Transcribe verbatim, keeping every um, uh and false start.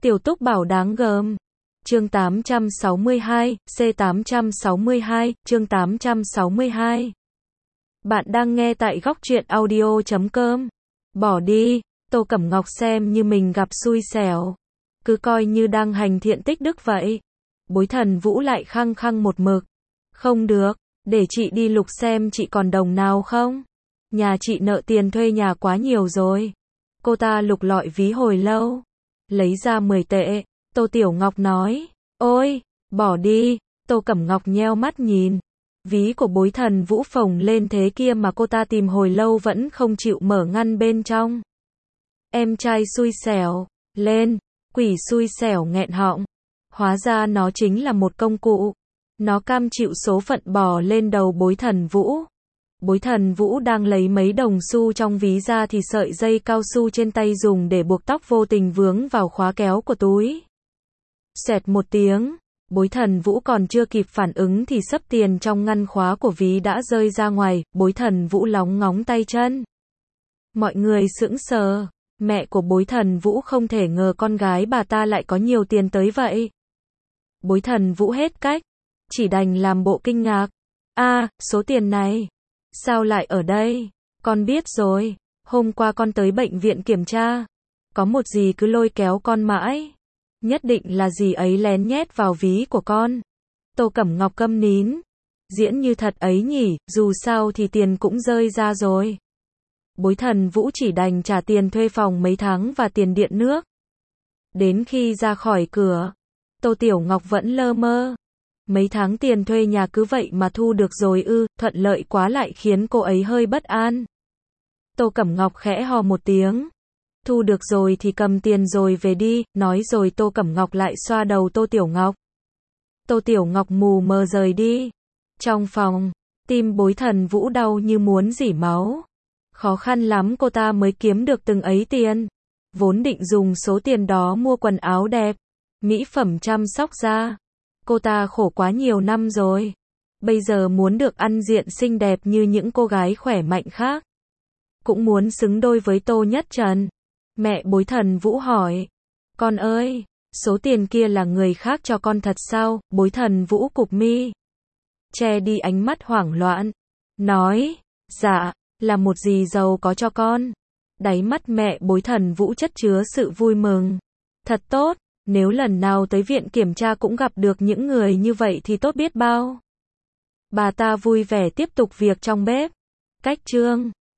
Tiểu Túc bảo đáng gờm. Chương tám trăm sáu mươi hai, C tám trăm sáu mươi hai, chương tám trăm sáu mươi hai. Bạn đang nghe tại góc truyện audio chấm com. Bỏ đi, Tô Cẩm Ngọc xem như mình gặp xui xẻo. Cứ coi như đang hành thiện tích đức vậy. Bối Thần Vũ lại khăng khăng một mực. Không được, để chị đi lục xem chị còn đồng nào không. Nhà chị nợ tiền thuê nhà quá nhiều rồi. Cô ta lục lọi ví hồi lâu. Lấy ra mười tệ. Tô Tiểu Ngọc nói. Ôi, bỏ đi. Tô Cẩm Ngọc nheo mắt nhìn. Ví của Bối Thần Vũ phồng lên thế kia mà cô ta tìm hồi lâu vẫn không chịu mở ngăn bên trong. Em trai xui xẻo. Lên. Quỷ xui xẻo nghẹn họng. Hóa ra nó chính là một công cụ. Nó cam chịu số phận bò lên đầu Bối Thần Vũ. Bối Thần Vũ đang lấy mấy đồng xu trong ví ra thì sợi dây cao su trên tay dùng để buộc tóc vô tình vướng vào khóa kéo của túi. Xẹt một tiếng, Bối Thần Vũ còn chưa kịp phản ứng thì xấp tiền trong ngăn khóa của ví đã rơi ra ngoài. Bối Thần Vũ lóng ngóng tay chân. Mọi người sững sờ. Mẹ của Bối Thần Vũ không thể ngờ con gái bà ta lại có nhiều tiền tới vậy. Bối Thần Vũ hết cách, chỉ đành làm bộ kinh ngạc. A, số tiền này, sao lại ở đây? Con biết rồi, hôm qua con tới bệnh viện kiểm tra. Có một gì cứ lôi kéo con mãi. Nhất định là gì ấy lén nhét vào ví của con. Tô Cẩm Ngọc câm nín. Diễn như thật ấy nhỉ, dù sao thì tiền cũng rơi ra rồi. Bối Thần Vũ chỉ đành trả tiền thuê phòng mấy tháng và tiền điện nước. Đến khi ra khỏi cửa, Tô Tiểu Ngọc vẫn lơ mơ. Mấy tháng tiền thuê nhà cứ vậy mà thu được rồi ư, thuận lợi quá lại khiến cô ấy hơi bất an. Tô Cẩm Ngọc khẽ hò một tiếng. Thu được rồi thì cầm tiền rồi về đi, nói rồi Tô Cẩm Ngọc lại xoa đầu Tô Tiểu Ngọc. Tô Tiểu Ngọc mù mờ rời đi. Trong phòng, tim Bối Thần Vũ đau như muốn rỉ máu. Khó khăn lắm cô ta mới kiếm được từng ấy tiền. Vốn định dùng số tiền đó mua quần áo đẹp, mỹ phẩm chăm sóc da. Cô ta khổ quá nhiều năm rồi. Bây giờ muốn được ăn diện xinh đẹp như những cô gái khỏe mạnh khác. Cũng muốn xứng đôi với Tô Nhất Trần. Mẹ Bối Thần Vũ hỏi. Con ơi, số tiền kia là người khác cho con thật sao? Bối Thần Vũ cụp mi, che đi ánh mắt hoảng loạn. Nói, dạ, là một dì giàu có cho con. Đáy mắt mẹ Bối Thần Vũ chất chứa sự vui mừng. Thật tốt, nếu lần nào tới viện kiểm tra cũng gặp được những người như vậy thì tốt biết bao. Bà ta vui vẻ tiếp tục việc trong bếp. Cách chương